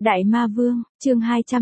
Đại Ma Vương, chương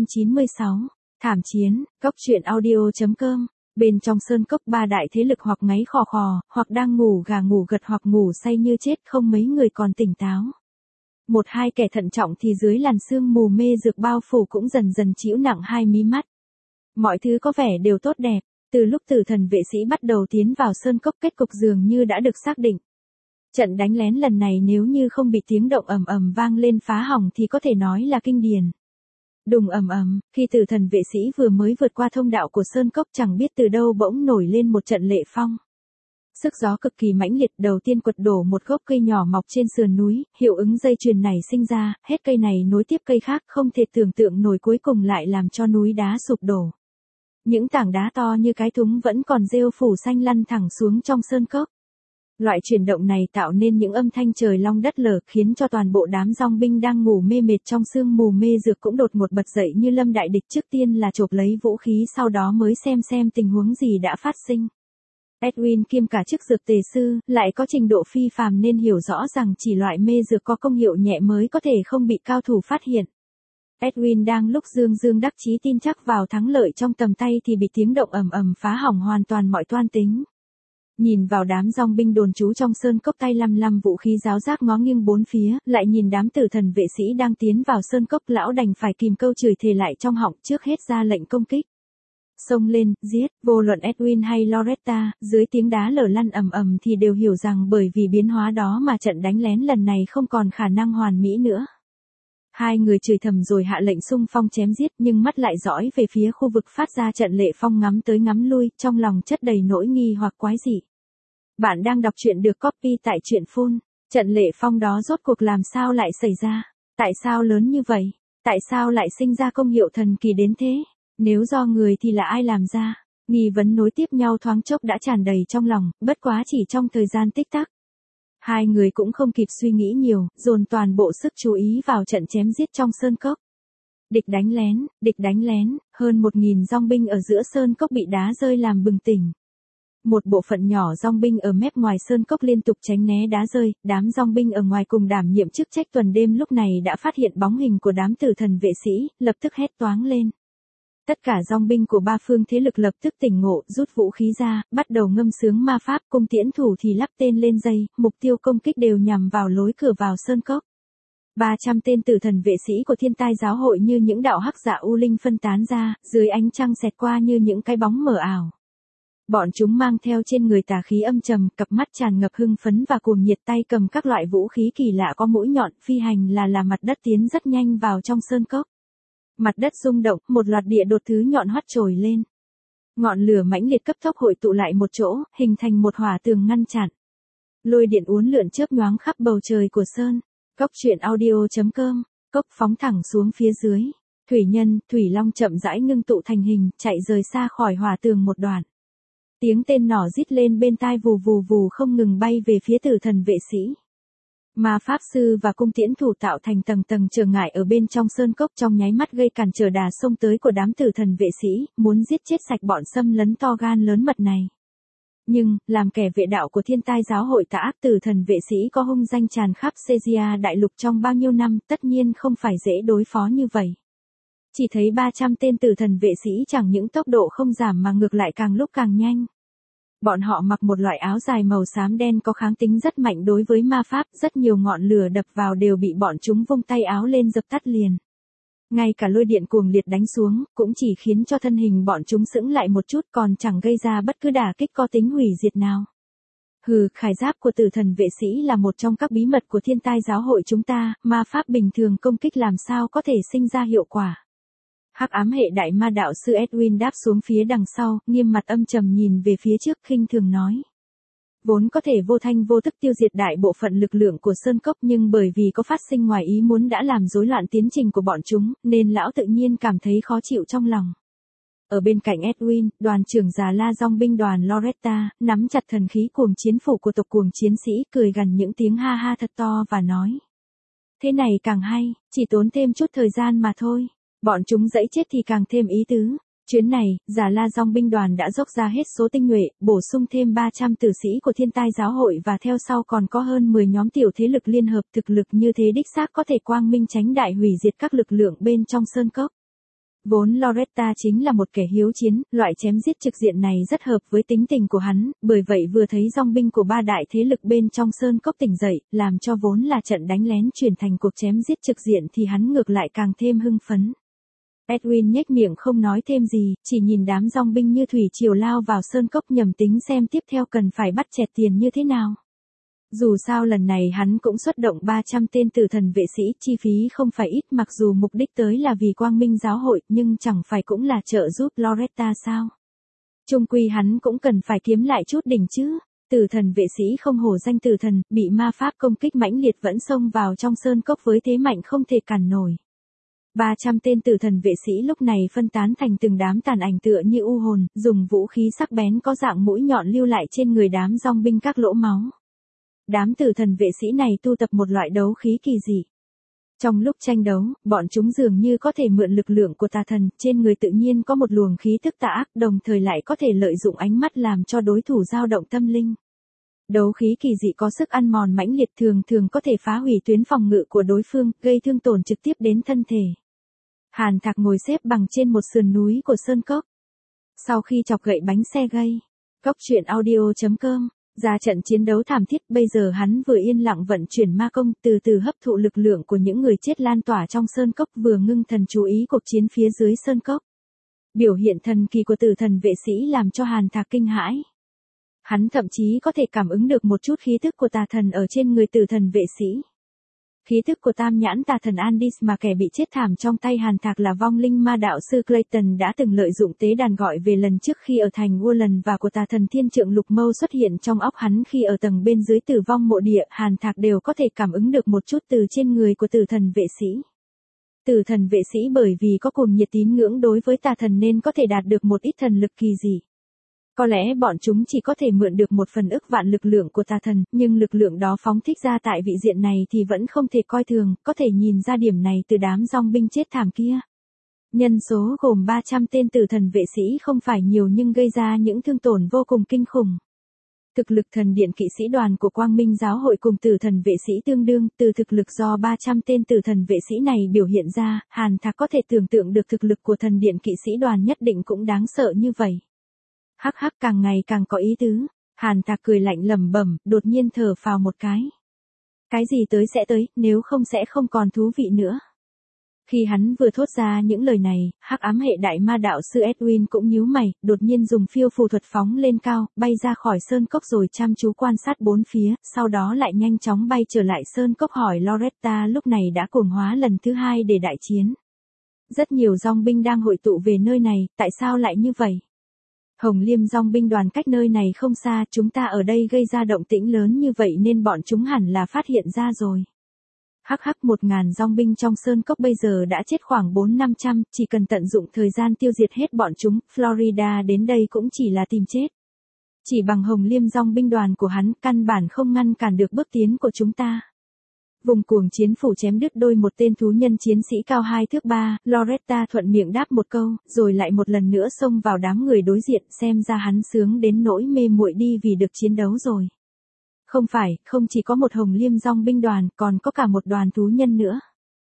296, Thảm chiến, Cốc truyện audio.com. Bên trong sơn cốc ba đại thế lực hoặc ngáy khò khò, hoặc đang ngủ gà ngủ gật hoặc ngủ say như chết, không mấy người còn tỉnh táo. Một hai kẻ thận trọng thì dưới làn sương mù mê dược bao phủ cũng dần dần chịu nặng hai mí mắt. Mọi thứ có vẻ đều tốt đẹp, từ lúc tử thần vệ sĩ bắt đầu tiến vào sơn cốc kết cục dường như đã được xác định. Trận đánh lén lần này nếu như không bị tiếng động ầm ầm vang lên phá hỏng thì có thể nói là kinh điển. Đùng ầm ầm, khi tử thần vệ sĩ vừa mới vượt qua thông đạo của sơn cốc chẳng biết từ đâu bỗng nổi lên một trận lệ phong. Sức gió cực kỳ mãnh liệt, đầu tiên quật đổ một gốc cây nhỏ mọc trên sườn núi, hiệu ứng dây chuyền này sinh ra, hết cây này nối tiếp cây khác, không thể tưởng tượng nổi cuối cùng lại làm cho núi đá sụp đổ. Những tảng đá to như cái thúng vẫn còn rêu phủ xanh lăn thẳng xuống trong sơn cốc. Loại chuyển động này tạo nên những âm thanh trời long đất lở, khiến cho toàn bộ đám dòng binh đang ngủ mê mệt trong sương mù mê dược cũng đột ngột bật dậy như lâm đại địch, trước tiên là chộp lấy vũ khí sau đó mới xem tình huống gì đã phát sinh. Edwin kiêm cả chức dược tề sư, lại có trình độ phi phàm nên hiểu rõ rằng chỉ loại mê dược có công hiệu nhẹ mới có thể không bị cao thủ phát hiện. Edwin đang lúc dương đắc chí tin chắc vào thắng lợi trong tầm tay thì bị tiếng động ầm ầm phá hỏng hoàn toàn mọi toan tính. Nhìn vào đám dòng binh đồn trú trong sơn cốc tay lăm vũ khí giáo giác ngó nghiêng bốn phía, lại nhìn đám tử thần vệ sĩ đang tiến vào sơn cốc, lão đành phải kìm câu chửi thề lại trong họng, trước hết ra lệnh công kích. Xông lên, giết, vô luận Edwin hay Loretta, dưới tiếng đá lở lăn ầm ầm thì đều hiểu rằng bởi vì biến hóa đó mà trận đánh lén lần này không còn khả năng hoàn mỹ nữa. Hai người chửi thầm rồi hạ lệnh xung phong chém giết, nhưng mắt lại dõi về phía khu vực phát ra trận lệ phong, ngắm tới ngắm lui, trong lòng chất đầy nỗi nghi hoặc quái dị. Bạn đang đọc truyện được copy tại truyện Phun. Trận lệ phong đó rốt cuộc làm sao lại xảy ra? Tại sao lớn như vậy? Tại sao lại sinh ra công hiệu thần kỳ đến thế? Nếu do người thì là ai làm ra? Nghi vấn nối tiếp nhau thoáng chốc đã tràn đầy trong lòng, bất quá chỉ trong thời gian tích tắc. Hai người cũng không kịp suy nghĩ nhiều, dồn toàn bộ sức chú ý vào trận chém giết trong sơn cốc. Địch đánh lén, hơn 1000 dòng binh ở giữa sơn cốc bị đá rơi làm bừng tỉnh. Một bộ phận nhỏ dòng binh ở mép ngoài sơn cốc liên tục tránh né đá rơi, đám dòng binh ở ngoài cùng đảm nhiệm chức trách tuần đêm lúc này đã phát hiện bóng hình của đám tử thần vệ sĩ, lập tức hét toáng lên. Tất cả dòng binh của ba phương thế lực lập tức tỉnh ngộ, rút vũ khí ra, bắt đầu ngâm sướng ma pháp, cung tiễn thủ thì lắp tên lên dây, mục tiêu công kích đều nhằm vào lối cửa vào sơn cốc. 300 tên tử thần vệ sĩ của thiên tai giáo hội như những đạo hắc dạ u linh phân tán ra, dưới ánh trăng xẹt qua như những cái bóng mờ ảo. Bọn chúng mang theo trên người tà khí âm trầm, cặp mắt tràn ngập hưng phấn và cuồng nhiệt, tay cầm các loại vũ khí kỳ lạ có mũi nhọn, phi hành là mặt đất tiến rất nhanh vào trong sơn cốc. Mặt đất rung động, một loạt địa đột thứ nhọn hoắt trồi lên. Ngọn lửa mãnh liệt cấp tốc hội tụ lại một chỗ, hình thành một hỏa tường ngăn chặn. Lôi điện uốn lượn chớp nhoáng khắp bầu trời của sơn. Cốc truyện audio.com. Cốc phóng thẳng xuống phía dưới. Thủy nhân, thủy long chậm rãi ngưng tụ thành hình, chạy rời xa khỏi hỏa tường một đoạn. Tiếng tên nỏ rít lên bên tai, vù vù không ngừng bay về phía tử thần vệ sĩ. Ma pháp sư và cung tiễn thủ tạo thành tầng trở ngại ở bên trong sơn cốc, trong nháy mắt gây cản trở đà xông tới của đám tử thần vệ sĩ, muốn giết chết sạch bọn xâm lấn to gan lớn mật này. Nhưng, làm kẻ vệ đạo của thiên tai giáo hội tà ác, tử thần vệ sĩ có hung danh tràn khắp Caesarea đại lục trong bao nhiêu năm, tất nhiên không phải dễ đối phó như vậy. Chỉ thấy 300 tên tử thần vệ sĩ chẳng những tốc độ không giảm mà ngược lại càng lúc càng nhanh. Bọn họ mặc một loại áo dài màu xám đen có kháng tính rất mạnh đối với ma pháp, rất nhiều ngọn lửa đập vào đều bị bọn chúng vung tay áo lên dập tắt liền. Ngay cả lôi điện cuồng liệt đánh xuống, cũng chỉ khiến cho thân hình bọn chúng sững lại một chút, còn chẳng gây ra bất cứ đả kích có tính hủy diệt nào. Khải giáp của tử thần vệ sĩ là một trong các bí mật của thiên tai giáo hội chúng ta, ma pháp bình thường công kích làm sao có thể sinh ra hiệu quả. Hắc ám hệ đại ma đạo sư Edwin đáp xuống phía đằng sau, nghiêm mặt âm trầm nhìn về phía trước, khinh thường nói. Vốn có thể vô thanh vô tức tiêu diệt đại bộ phận lực lượng của sơn cốc, nhưng bởi vì có phát sinh ngoài ý muốn đã làm rối loạn tiến trình của bọn chúng, nên lão tự nhiên cảm thấy khó chịu trong lòng. Ở bên cạnh Edwin, đoàn trưởng già la dòng binh đoàn Loretta, nắm chặt thần khí cuồng chiến phủ của tộc cuồng chiến sĩ, cười gằn những tiếng ha ha thật to và nói. Thế này càng hay, chỉ tốn thêm chút thời gian mà thôi. Bọn chúng dẫy chết thì càng thêm ý tứ. Chuyến này, Già La Dòng binh đoàn đã dốc ra hết số tinh nhuệ, bổ sung thêm 300 tử sĩ của Thiên Tai giáo hội và theo sau còn có hơn 10 nhóm tiểu thế lực liên hợp, thực lực như thế đích xác có thể quang minh tránh đại hủy diệt các lực lượng bên trong sơn cốc. Vốn Loretta chính là một kẻ hiếu chiến, loại chém giết trực diện này rất hợp với tính tình của hắn, bởi vậy vừa thấy dòng binh của ba đại thế lực bên trong sơn cốc tỉnh dậy, làm cho vốn là trận đánh lén chuyển thành cuộc chém giết trực diện thì hắn ngược lại càng thêm hưng phấn. Edwin nhếch miệng không nói thêm gì, chỉ nhìn đám dòng binh như thủy triều lao vào sơn cốc nhầm tính xem tiếp theo cần phải bắt chẹt tiền như thế nào. Dù sao lần này hắn cũng xuất động 300 tên tử thần vệ sĩ, chi phí không phải ít, mặc dù mục đích tới là vì quang minh giáo hội, nhưng chẳng phải cũng là trợ giúp Loretta sao. Chung quy hắn cũng cần phải kiếm lại chút đỉnh chứ. Tử thần vệ sĩ không hổ danh tử thần, bị ma pháp công kích mãnh liệt vẫn xông vào trong sơn cốc với thế mạnh không thể cản nổi. 300 tên tử thần vệ sĩ lúc này phân tán thành từng đám tàn ảnh tựa như u hồn, dùng vũ khí sắc bén có dạng mũi nhọn lưu lại trên người đám dòng binh các lỗ máu. Đám tử thần vệ sĩ này tu tập một loại đấu khí kỳ dị. Trong lúc tranh đấu, bọn chúng dường như có thể mượn lực lượng của tà thần, trên người tự nhiên có một luồng khí tức tà ác, đồng thời lại có thể lợi dụng ánh mắt làm cho đối thủ dao động tâm linh. Đấu khí kỳ dị có sức ăn mòn mãnh liệt, thường thường có thể phá hủy tuyến phòng ngự của đối phương, gây thương tổn trực tiếp đến thân thể. Hàn Thạc ngồi xếp bằng trên một sườn núi của sơn cốc. Sau khi chọc gậy bánh xe gây, Cốc truyện audio.com, ra trận chiến đấu thảm thiết, bây giờ hắn vừa yên lặng vận chuyển ma công, từ từ hấp thụ lực lượng của những người chết lan tỏa trong sơn cốc, vừa ngưng thần chú ý cuộc chiến phía dưới sơn cốc. Biểu hiện thần kỳ của tử thần vệ sĩ làm cho Hàn Thạc kinh hãi. Hắn thậm chí có thể cảm ứng được một chút khí tức của tà thần ở trên người tử thần vệ sĩ. Khí tức của tam nhãn tà thần Andis mà kẻ bị chết thảm trong tay Hàn Thạc là vong linh ma đạo sư Clayton đã từng lợi dụng tế đàn gọi về lần trước khi ở thành Woodland, và của tà thần thiên trượng lục mâu xuất hiện trong óc hắn khi ở tầng bên dưới tử vong mộ địa, Hàn Thạc đều có thể cảm ứng được một chút từ trên người của tử thần vệ sĩ. Tử thần vệ sĩ bởi vì có cùng nhiệt tín ngưỡng đối với tà thần nên có thể đạt được một ít thần lực kỳ dị. Có lẽ bọn chúng chỉ có thể mượn được 1/1000 lực lượng của tà thần, nhưng lực lượng đó phóng thích ra tại vị diện này thì vẫn không thể coi thường, có thể nhìn ra điểm này từ đám dòng binh chết thảm kia. Nhân số gồm 300 tên tử thần vệ sĩ không phải nhiều nhưng gây ra những thương tổn vô cùng kinh khủng. Thực lực thần điện kỵ sĩ đoàn của Quang Minh giáo hội cùng tử thần vệ sĩ tương đương, từ thực lực do 300 tên tử thần vệ sĩ này biểu hiện ra, Hàn Thạc có thể tưởng tượng được thực lực của thần điện kỵ sĩ đoàn nhất định cũng đáng sợ như vậy. Hắc hắc, càng ngày càng có ý tứ. Hàn Thạc cười lạnh lẩm bẩm, đột nhiên thở phào một cái. Cái gì tới sẽ tới, nếu không sẽ không còn thú vị nữa. Khi hắn vừa thốt ra những lời này, hắc ám hệ đại ma đạo sư Edwin cũng nhíu mày, đột nhiên dùng phiêu phù thuật phóng lên cao, bay ra khỏi sơn cốc rồi chăm chú quan sát bốn phía, sau đó lại nhanh chóng bay trở lại sơn cốc hỏi Loretta lúc này đã cuồng hóa lần thứ 2 để đại chiến. Rất nhiều dòng binh đang hội tụ về nơi này, tại sao lại như vậy? Hồng Liêm dòng binh đoàn cách nơi này không xa, chúng ta ở đây gây ra động tĩnh lớn như vậy nên bọn chúng hẳn là phát hiện ra rồi. Hắc hắc, 1000 dòng binh trong sơn cốc bây giờ đã chết khoảng 400-500, chỉ cần tận dụng thời gian tiêu diệt hết bọn chúng, Florida đến đây cũng chỉ là tìm chết. Chỉ bằng Hồng Liêm dòng binh đoàn của hắn, căn bản không ngăn cản được bước tiến của chúng ta. Vùng cuồng chiến phủ chém đứt đôi một tên thú nhân chiến sĩ cao 2 thước 3, Loretta thuận miệng đáp một câu, rồi lại một lần nữa xông vào đám người đối diện, xem ra hắn sướng đến nỗi mê muội đi vì được chiến đấu rồi. Không phải, không chỉ có một Hồng Liêm dòng binh đoàn, còn có cả một đoàn thú nhân nữa.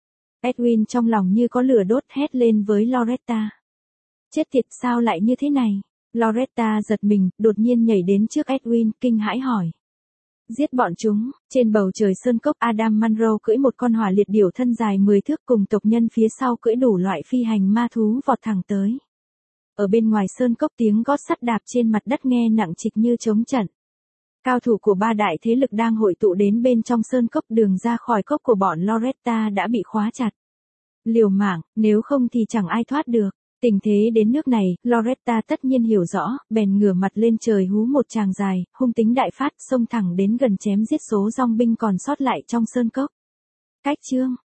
Edwin trong lòng như có lửa đốt hét lên với Loretta. Chết tiệt, sao lại như thế này? Loretta giật mình, đột nhiên nhảy đến trước Edwin, kinh hãi hỏi. Giết bọn chúng. Trên bầu trời sơn cốc, Adam Monroe cưỡi một con hỏa liệt điểu thân dài 10 thước cùng tộc nhân phía sau cưỡi đủ loại phi hành ma thú vọt thẳng tới. Ở bên ngoài sơn cốc tiếng gót sắt đạp trên mặt đất nghe nặng trịch như trống trận. Cao thủ của ba đại thế lực đang hội tụ đến bên trong sơn cốc, đường ra khỏi cốc của bọn Loretta đã bị khóa chặt. Liều mạng, nếu không thì chẳng ai thoát được. Tình thế đến nước này, Loretta tất nhiên hiểu rõ, bèn ngửa mặt lên trời hú một tràng dài, hung tính đại phát, xông thẳng đến gần chém giết số dòng binh còn sót lại trong sơn cốc. Cách chương